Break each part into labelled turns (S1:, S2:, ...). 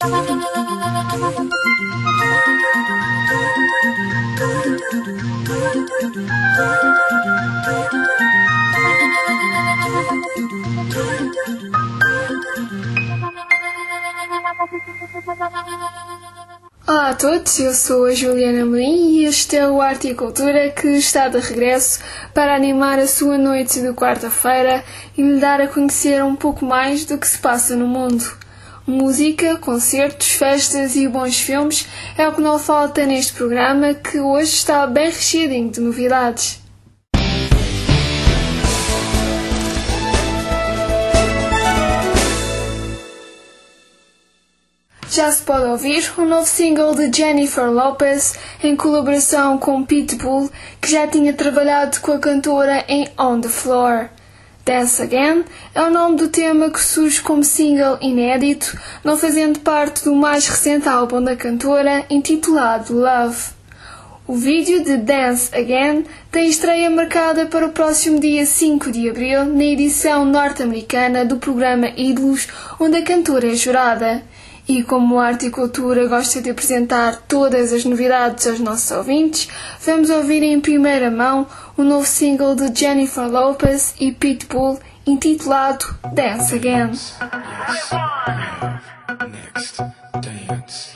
S1: Olá a todos, eu sou a Juliana Amorim e este é o Arte e Cultura que está de regresso para animar a sua noite de quarta-feira e lhe dar a conhecer um pouco mais do que se passa no mundo. Música, concertos, festas e bons filmes é o que não falta neste programa que hoje está bem recheadinho de novidades. Já se pode ouvir o novo single de Jennifer Lopez em colaboração com Pitbull, que já tinha trabalhado com a cantora em On The Floor. Dance Again é o nome do tema que surge como single inédito, não fazendo parte do mais recente álbum da cantora, intitulado Love. O vídeo de Dance Again tem estreia marcada para o próximo dia 5 de abril na edição norte-americana do programa Ídolos, onde a cantora é jurada. E como a Arte e Cultura gosta de apresentar todas as novidades aos nossos ouvintes, vamos ouvir em primeira mão o novo single de Jennifer Lopez e Pitbull, intitulado Dance Again.
S2: Next, dance.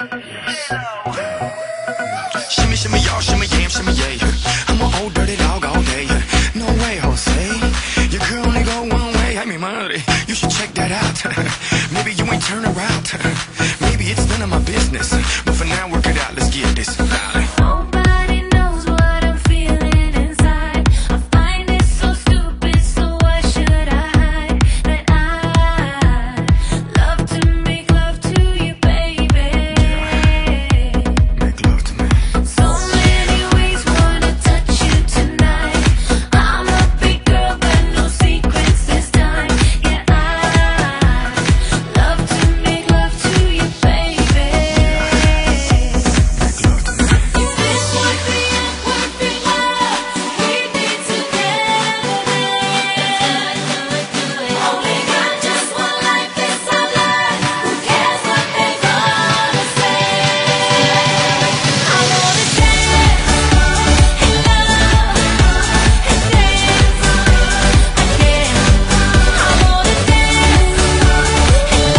S2: Shimmy, shimmy, y'all, shimmy, yam, shimmy, yeah. I'm an old dirty dog all day. No way, Jose. Your girl only go one way. I mean, money. You should check that out. Maybe you ain't turn around. Maybe it's none of my business. But for now, work it out. Let's get this.
S3: Nobody knows what I'm feeling inside. I find it so stupid, so why should I hide? That I love to make love to you, baby.
S2: Make love to me.
S3: So many ways wanna touch you tonight. I'm a big girl, but no secrets this time. Yeah, I love to make love to you, baby.
S2: Make love to me.
S3: Is this what the perfect love we need together? Only got just one life, it's our life. Who cares what they're gonna say? I wanna dance and love and dance again. I wanna dance and love and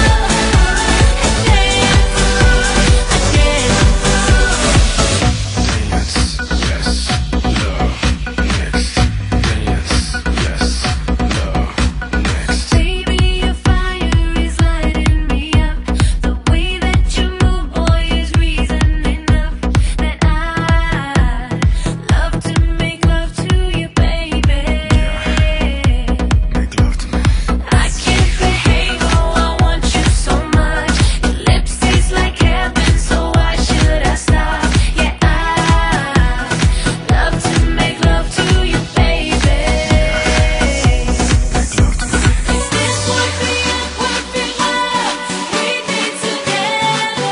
S2: Dance, yes, love, next. Dance, yes, love, next.
S3: Baby, your fire is lighting me up. The way that you move, boy, is reason enough that I love to make love to you, baby.
S2: Make love to me.
S3: I can't behave, oh, I want you so much. Your lips taste like heaven, so why should I stop? Yeah, I love to make love to you, baby.
S2: Make love to me.
S3: Is this what the perfect love we need together?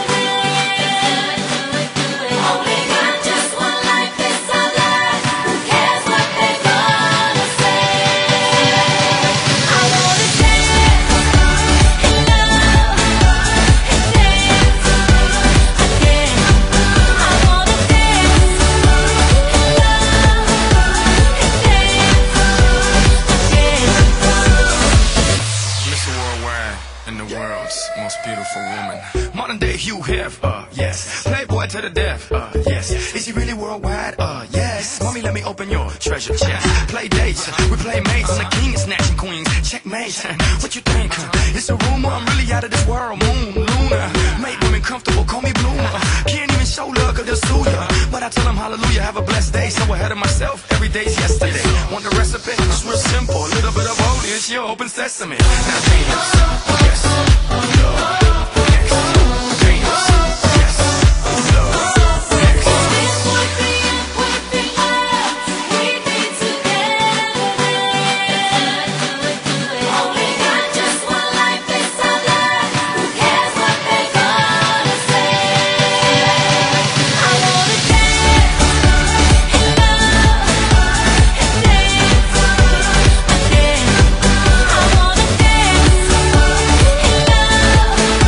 S3: Only got just one life, it's our life. Who cares what they're gonna say? I wanna dance and love and dance again. I wanna dance and love and dance again.
S2: Mr. Worldwide and the world's most beautiful woman. Modern day Hugh Hef, yes. Playboy to the death, yes. Is he really worldwide? Yes. Mommy, let me open your treasure chest. Play dates, we play mates. I'm the king of snatching queens. Checkmate. What you think? It's a rumor. I'm really out of this world. Moon, Luna. Make women comfortable. Call me Bloomer. Can't even show love 'cause they'll sue ya. But I tell them hallelujah. Have a blessed day. So ahead of myself. Every day's yesterday. Want the recipe? It's real simple. A little bit of holy. It's your open sesame. Now dance. Yes. Love. Next. Dance. Yes. Love. Next.
S3: Is this what the perfect love we need together? Only got just one life, it's our life. Who cares what they're gonna say? I wanna dance and love and dance again. I wanna dance and love and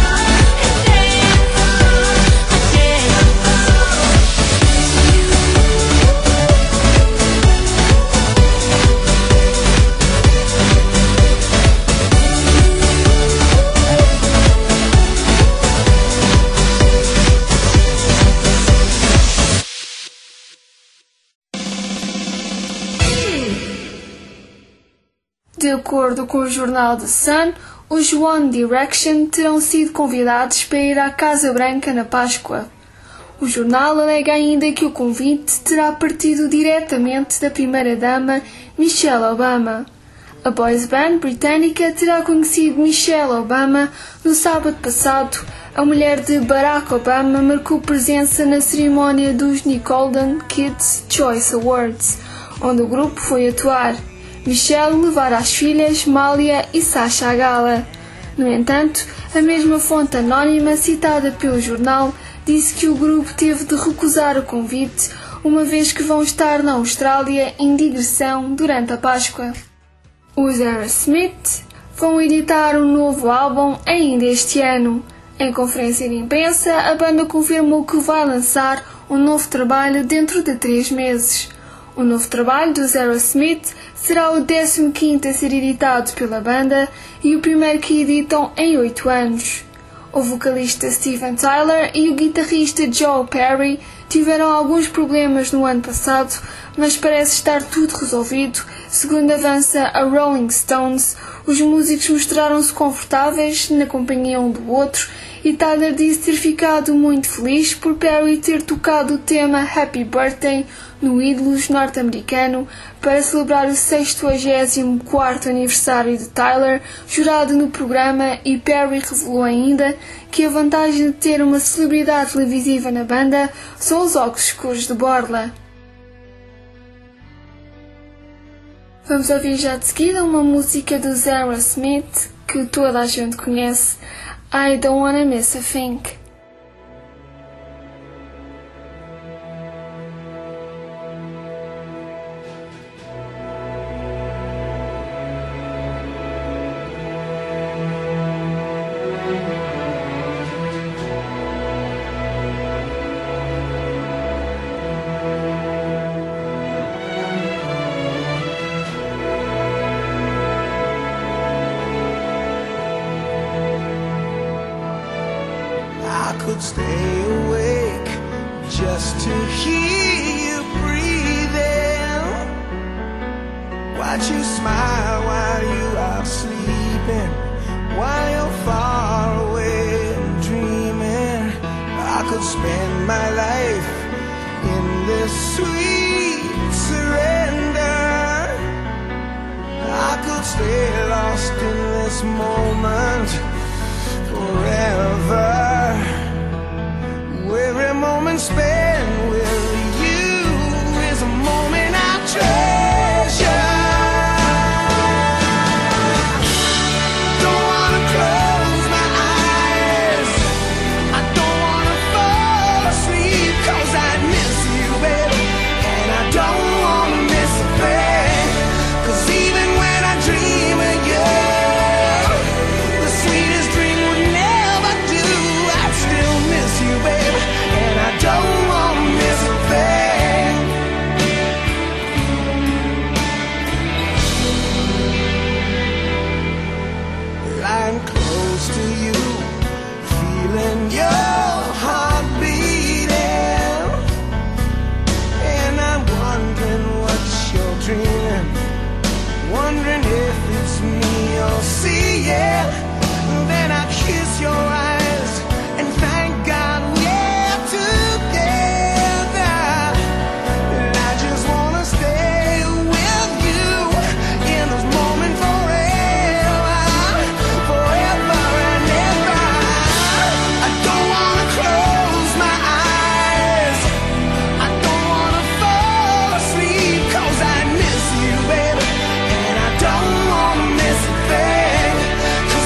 S1: De acordo com o jornal The Sun, os One Direction terão sido convidados para ir à Casa Branca na Páscoa. O jornal alega ainda que o convite terá partido diretamente da primeira-dama Michelle Obama. A boys band britânica terá conhecido Michelle Obama no sábado passado. A mulher de Barack Obama marcou presença na cerimónia dos Nickelodeon Kids Choice Awards, onde o grupo foi atuar. Michelle levara as filhas Malia e Sasha à gala. No entanto, a mesma fonte anónima citada pelo jornal disse que o grupo teve de recusar o convite, uma vez que vão estar na Austrália em digressão durante a Páscoa. Os Aerosmith vão editar um novo álbum ainda este ano. Em conferência de imprensa, a banda confirmou que vai lançar um novo trabalho dentro de 3 meses. O novo trabalho dos Aerosmith será o 15º a ser editado pela banda e o primeiro que editam em 8 anos. O vocalista Steven Tyler e o guitarrista Joe Perry tiveram alguns problemas no ano passado, mas parece estar tudo resolvido. Segundo avança a Rolling Stones, os músicos mostraram-se confortáveis na companhia um do outro e Tyler disse ter ficado muito feliz por Perry ter tocado o tema Happy Birthday no Ídolos norte-americano para celebrar o 64º aniversário de Tyler, jurado no programa, e Perry revelou ainda que a vantagem de ter uma celebridade televisiva na banda são os óculos escuros de borla. Vamos ouvir já de seguida uma música dos Aerosmith que toda a gente conhece, I Don't Wanna Miss a Thing.
S4: I could stay awake just to hear you breathing, watch you smile while you are sleeping, while you're far away and dreaming. I could spend my life in this sweet surrender. I could stay lost in this moment forever. Every moment spent with you is a moment I treasure. Don't wanna close my eyes, I don't wanna fall asleep, 'cause I miss you, baby, and I don't wanna miss a thing. 'Cause even when I dream of you, the sweetest dream would never do. I'd still miss you, baby, and I don't wanna miss a thing. Lying close to you, feeling your heart beating, and I'm wondering what you're dreaming, wondering if it's me you're seeing. Then I kiss your eyes and thank God we're together. And I just wanna stay with you in this moment forever, forever and ever. I don't wanna close my eyes, I don't wanna fall asleep, 'cause I miss you, baby, and I don't wanna miss a thing. 'Cause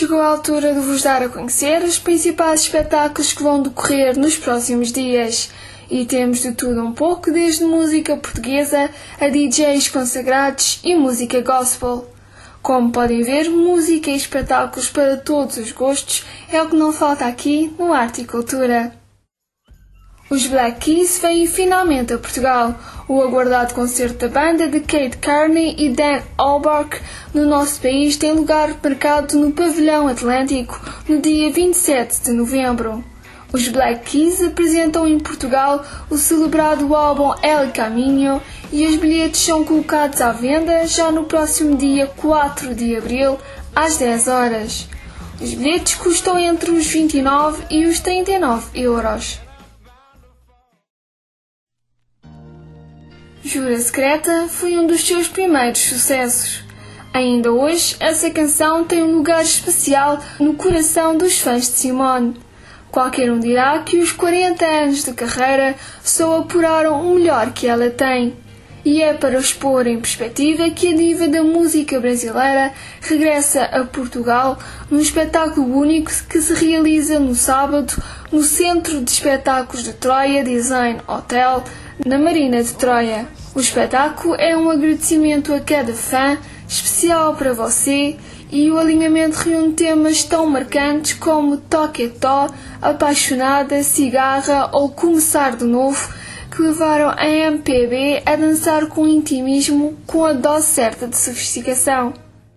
S1: chegou a altura de vos dar a conhecer os principais espetáculos que vão decorrer nos próximos dias. E temos de tudo um pouco, desde música portuguesa a DJs consagrados e música gospel. Como podem ver, música e espetáculos para todos os gostos é o que não falta aqui no Arte e Cultura. Os Black Keys vêm finalmente a Portugal. O aguardado concerto da banda de Kate Carney e Dan Auerbach no nosso país tem lugar marcado no Pavilhão Atlântico no dia 27 de novembro. Os Black Keys apresentam em Portugal o celebrado álbum El Caminho e os bilhetes são colocados à venda já no próximo dia 4 de abril, às 10 horas. Os bilhetes custam entre os 29 e os 39 euros. Jura Secreta foi um dos seus primeiros sucessos. Ainda hoje, essa canção tem um lugar especial no coração dos fãs de Simone. Qualquer um dirá que os 40 anos de carreira só apuraram o melhor que ela tem. E é para os pôr em perspectiva que a diva da música brasileira regressa a Portugal num espetáculo único que se realiza no sábado no Centro de Espetáculos de Troia Design Hotel, na Marina de Troia. O espetáculo é um agradecimento a cada fã, especial para você, e o alinhamento reúne temas tão marcantes como Toque-Tó, Apaixonada, Cigarra ou Começar de Novo, que levaram a MPB a dançar com intimismo, com a dose certa de sofisticação.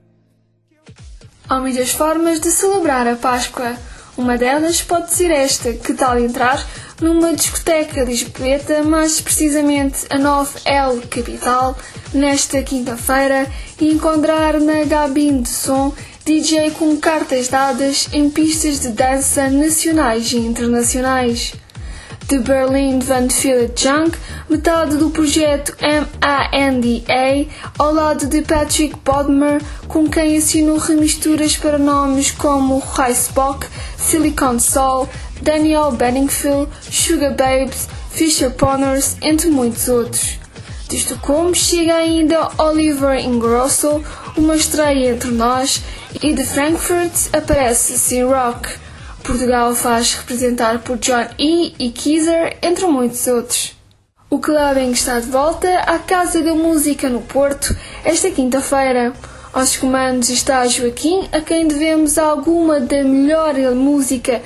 S1: Há muitas formas de celebrar a Páscoa. Uma delas pode ser esta: que tal entrar numa discoteca lisboeta, mais precisamente a 9L Capital, nesta quinta-feira, e encontrar na Gabine de Som DJ com cartas dadas em pistas de dança nacionais e internacionais. De Berlin Van Philip Junk, metade do projeto MANDA, ao lado de Patrick Bodmer, com quem assinou remisturas para nomes como Ricepock, Silicon Soul, Daniel Bedingfield, Sugar Babes, Fisher Ponners, entre muitos outros. De Estocolmo chega ainda Oliver Ingrosso, uma estreia entre nós, e de Frankfurt aparece C-Rock. Portugal faz representar por John E. e Keezer, entre muitos outros. O clubbing está de volta à Casa da Música no Porto, esta quinta-feira. Aos comandos está Joaquim, a quem devemos alguma da melhor música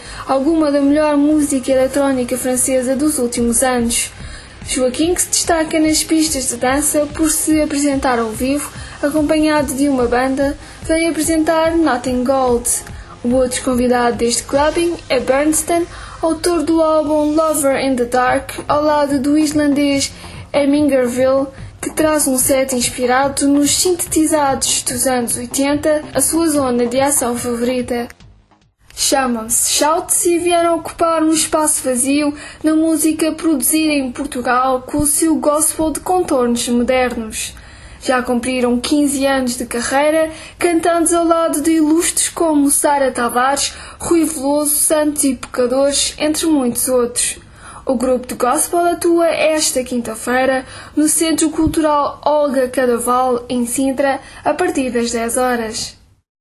S1: eletrónica francesa dos últimos anos. Joaquim, que se destaca nas pistas de dança por se apresentar ao vivo, acompanhado de uma banda, veio apresentar Nothing Gold. O outro convidado deste clubbing é Bernstein, autor do álbum Lover in the Dark, ao lado do islandês Emingarville, que traz um set inspirado nos sintetizados dos anos 80, a sua zona de ação favorita. Chamam-se Shouts e vieram ocupar um espaço vazio na música produzida em Portugal com o seu gospel de contornos modernos. Já cumpriram 15 anos de carreira, cantando ao lado de ilustres como Sara Tavares, Rui Veloso, Santos e Pecadores, entre muitos outros. O grupo de gospel atua esta quinta-feira no Centro Cultural Olga Cadaval, em Sintra, a partir das 10 horas.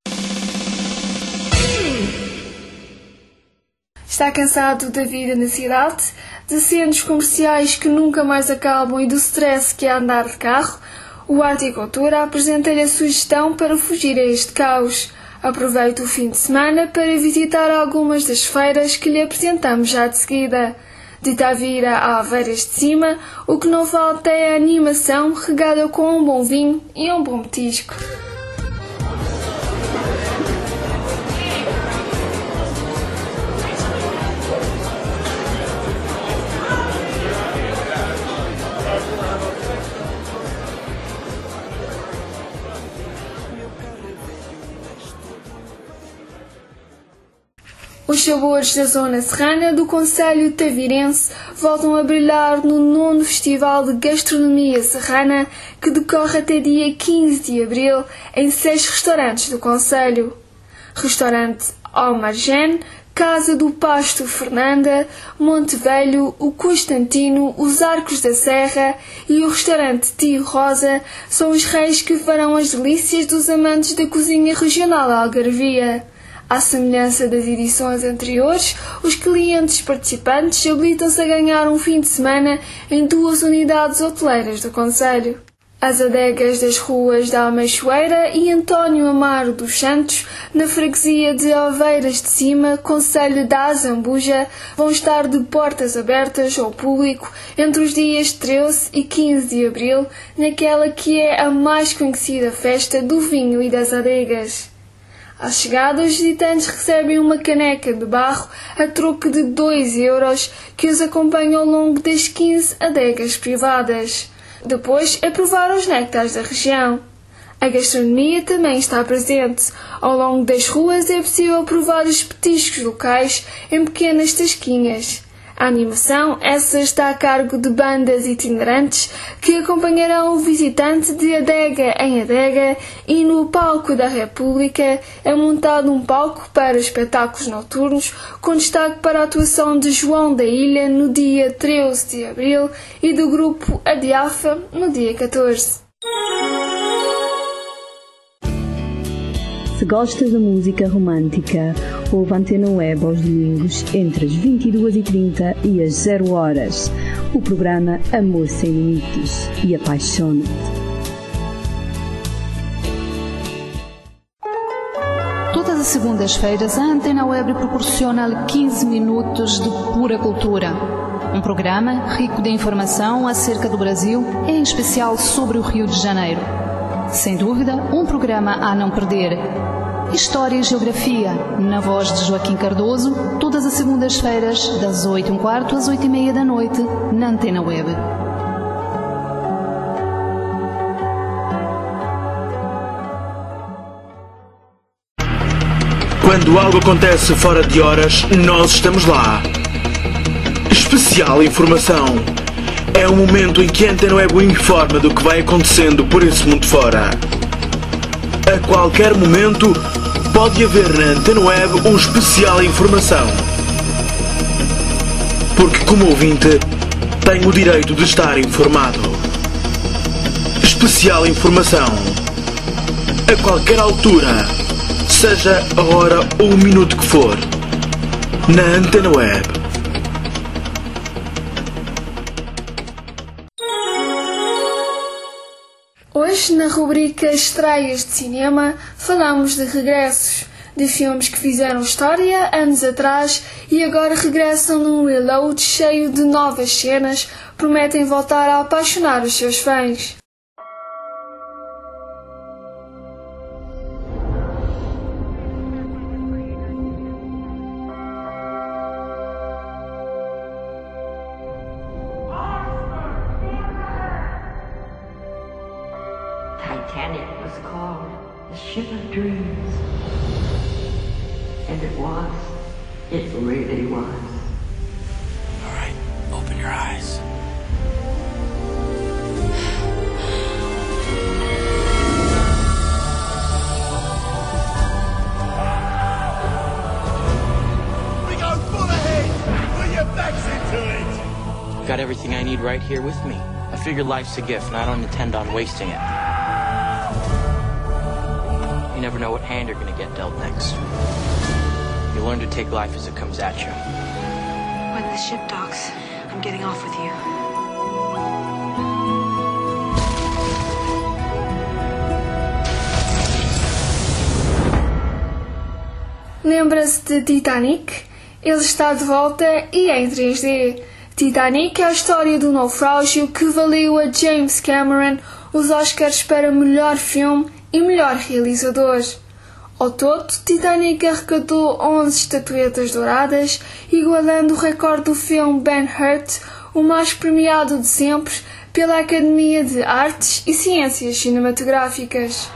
S1: Está cansado da vida na cidade, de centros comerciais que nunca mais acabam e do stress que é andar de carro? O Arte e Cultura apresenta-lhe a sugestão para fugir a este caos. Aproveite o fim de semana para visitar algumas das feiras que lhe apresentamos já de seguida. De Tavira a Aveiras de Cima, o que não falta é a animação regada com um bom vinho e um bom petisco. Os sabores da zona serrana do concelho tavirense voltam a brilhar no 9º Festival de Gastronomia Serrana, que decorre até dia 15 de abril em 6 restaurantes do concelho. Restaurante Almargene, Casa do Pasto Fernanda, Monte Velho, o Constantino, os Arcos da Serra e o restaurante Tio Rosa são os reis que farão as delícias dos amantes da cozinha regional algarvia. À semelhança das edições anteriores, os clientes participantes habilitam-se a ganhar um fim de semana em 2 unidades hoteleiras do concelho. As adegas das ruas da Ameixoeira e António Amaro dos Santos, na freguesia de Ovelhas de Cima, concelho da Azambuja, vão estar de portas abertas ao público entre os dias 13 e 15 de abril, naquela que é a mais conhecida festa do vinho e das adegas. À chegada, os visitantes recebem uma caneca de barro a troco de 2 euros que os acompanha ao longo das 15 adegas privadas. Depois é provar os néctares da região. A gastronomia também está presente. Ao longo das ruas é possível provar os petiscos locais em pequenas tasquinhas. A animação, essa está a cargo de bandas itinerantes que acompanharão o visitante de adega em adega, e no Palco da República é montado um palco para espetáculos noturnos, com destaque para a atuação de João da Ilha no dia 13 de abril e do grupo Adiafa no dia 14.
S5: Se gostas da música romântica, ouve Antena Web aos domingos entre as 22h30 e as 0h. O programa Amor Sem Limites e Apaixona-te.
S6: Todas as segundas-feiras, a Antena Web proporciona-lhe 15 minutos de pura cultura. Um programa rico de informação acerca do Brasil, em especial sobre o Rio de Janeiro. Sem dúvida, um programa a não perder. História e Geografia, na voz de Joaquim Cardoso, todas as segundas-feiras, das 8h15 às 8h30 da noite, na Antena Web.
S7: Quando algo acontece fora de horas, nós estamos lá. Especial informação. É o momento em que a Antena Web informa do que vai acontecendo por esse mundo fora. A qualquer momento, pode haver na Antena Web um especial informação. Porque, como ouvinte, tenho o direito de estar informado. Especial informação. A qualquer altura, seja a hora ou o minuto que for. Na Antena Web.
S1: Hoje, na rubrica Estreias de Cinema, falamos de regressos, de filmes que fizeram história anos atrás e agora regressam num reload cheio de novas cenas, prometem voltar a apaixonar os seus fãs.
S8: Titanic was called the Ship of Dreams. And it was. It really was.
S2: All right, open your eyes.
S9: We go full ahead. Put your backs into it.
S10: Got everything I need right here with me. I figure life's a gift, and I don't intend on wasting it. You never know what hand you're going to get dealt next. You learn to take life as it comes at you.
S11: When the ship docks, I'm getting off with you.
S1: Lembra-se de Titanic? Ele está de volta e em 3D. Titanic é a história do naufrágio que valeu a James Cameron os Oscars para melhor filme e melhor realizador. Ao todo, Titanic arrecadou 11 estatuetas douradas, igualando o recorde do filme Ben-Hur, o mais premiado de sempre pela Academia de Artes e Ciências Cinematográficas.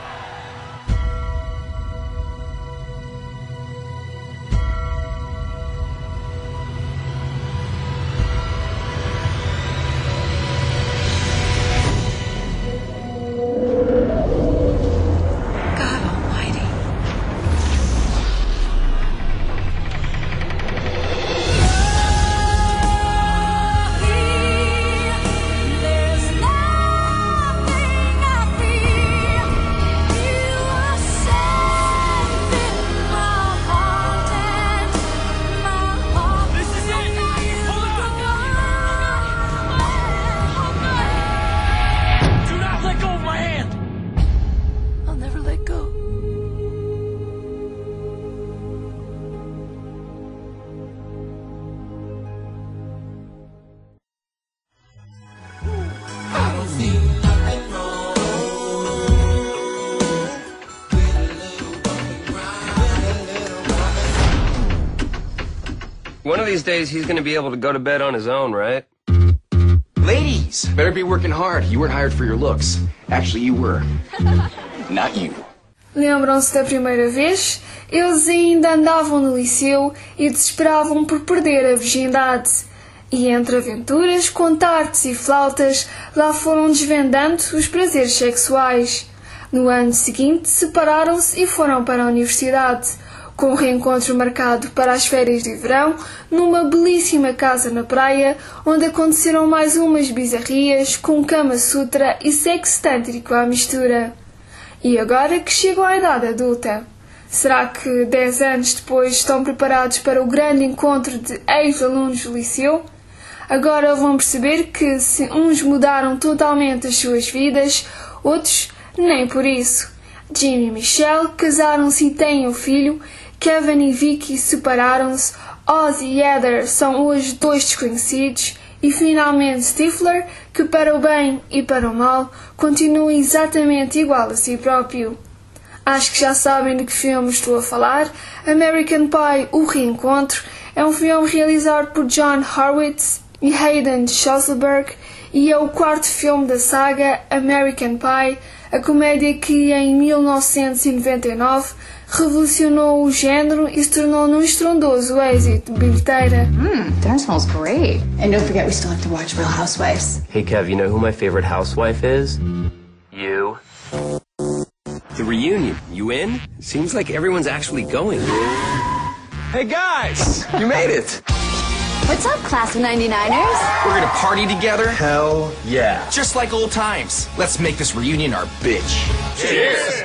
S12: these days he's gonna be able to go to bed on his own, right?
S13: Ladies, better be working hard. You weren't hired for your looks. Actually, you were. Not you.
S1: Lembram-se da primeira vez? Eles ainda andavam no liceu e desesperavam por perder a virgindade. E entre aventuras, contartes e flautas, lá foram desvendando os prazeres sexuais. No ano seguinte, separaram-se e foram para a universidade, com um reencontro marcado para as férias de verão, numa belíssima casa na praia, onde aconteceram mais umas bizarrias, com Kama Sutra e sexo tântrico à mistura. E agora que chegam à idade adulta, será que 10 anos depois estão preparados para o grande encontro de ex-alunos do liceu? Agora vão perceber que se uns mudaram totalmente as suas vidas, outros nem por isso. Jimmy e Michelle casaram-se e têm um filho, Kevin e Vicky separaram-se, Oz e Heather são hoje 2 desconhecidos, e finalmente Stifler, que para o bem e para o mal continua exatamente igual a si próprio. Acho que já sabem de que filme estou a falar. American Pie, O Reencontro, é um filme realizado por John Horwitz e Hayden Schulzberg e é o 4º filme da saga American Pie, a comédia que em 1999 revolucionou o género e se tornou num estrondoso êxito de bilheteira.
S14: Dinner smells great. And don't forget we still have to watch Real Housewives.
S10: Hey, Kev, you know who my favorite housewife is? You.
S12: The reunion. You in? Seems like everyone's actually going.
S13: Hey, guys! You made it!
S14: What's up, class of 99ers?
S13: We're gonna party together?
S12: Hell yeah.
S13: Just like old times. Let's make this reunion our bitch.
S12: Cheers!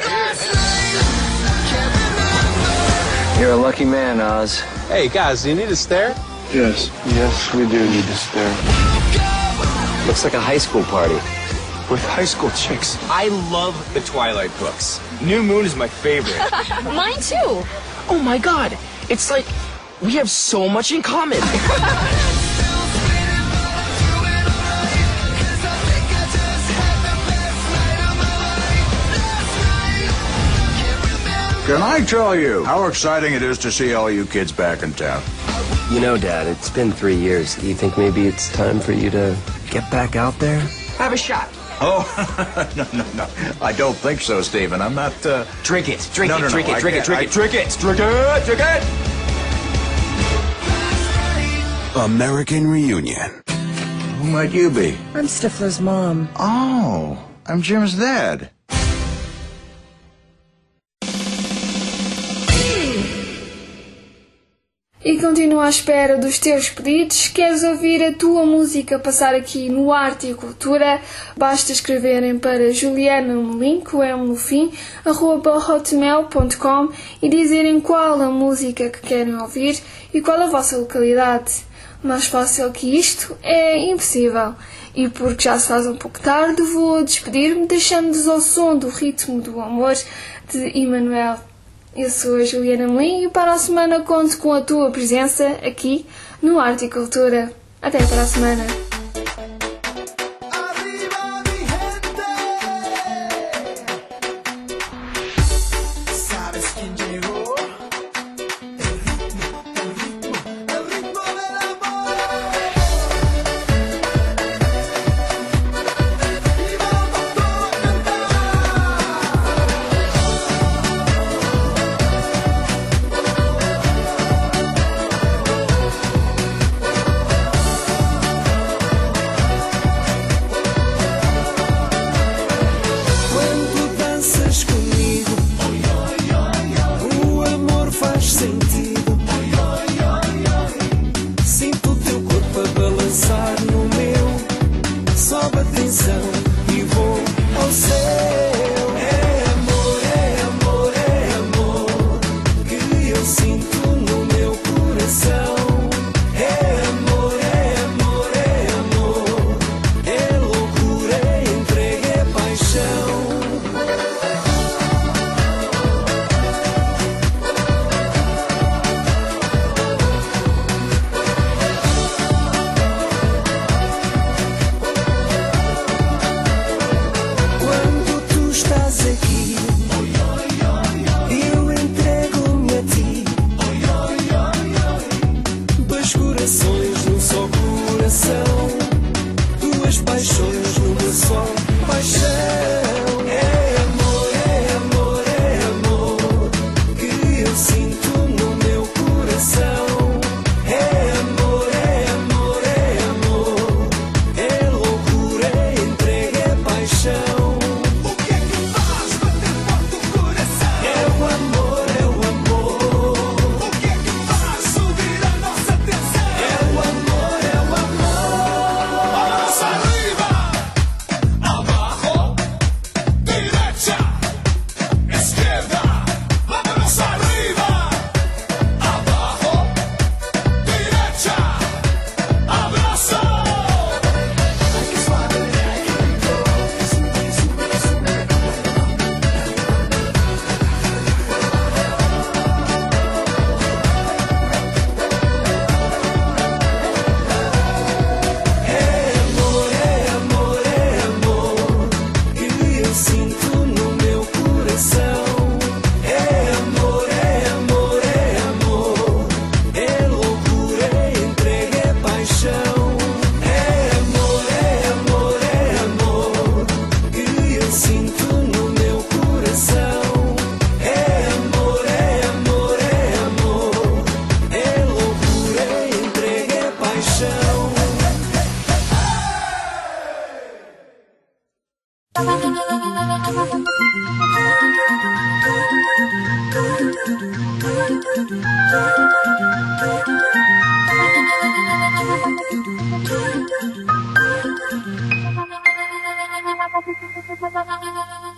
S12: You're a lucky man, Oz.
S15: Hey, guys, do you need a stair?
S16: Yes, we do need a stair.
S12: Looks like a high school party.
S16: With high school chicks.
S13: I love the Twilight books. New Moon is my favorite.
S14: Mine too.
S13: Oh my god, it's like we have so much in common.
S9: Can I tell you how exciting it is to see all you kids back in town?
S10: You know, Dad, it's been 3 years. Do you think maybe it's time for you to get back out there?
S13: Have a shot.
S9: Oh, no. I don't think so, Stephen. I'm not,
S13: Drink it.
S9: No,
S13: Drink it.
S9: Drink it. American Reunion. Who might you be?
S17: I'm Stifler's mom.
S9: Oh, I'm Jim's dad.
S1: E continuo à espera dos teus pedidos. Queres ouvir a tua música passar aqui no Arte e Cultura? Basta escreverem para Juliana Melim, com M no fim, @hotmail.com e dizerem qual a música que querem ouvir e qual a vossa localidade. Mais fácil que isto é impossível. E porque já se faz um pouco tarde, vou despedir-me deixando-vos ao som do Ritmo do Amor de Emmanuel. Eu sou a Juliana Melim e para a semana conto com a tua presença aqui no Arte e Cultura. Até para a semana.
S4: duas paixões numa só paixão. É amor, é amor, é amor que eu sinto no meu coração. É amor, é amor, é amor, é loucura, é entrega, é paixão. O que é que faz bater forte o coração? É o amor, é o amor. O que é que faz subir a nossa tensão? É o amor, é o amor. Vamos arriba, abajo, derecha, izquierda. Vamos arriba, abajo, derecha, abrazo. É amor, é amor, é amor que eu sinto no meu coração. É amor, é amor, é amor, é loucura, é entrega, é paixão. É amor, é amor, é amor que eu sinto no meu coração. É amor, é amor, é amor, é loucura, é entrega, é paixão.
S3: Thank you.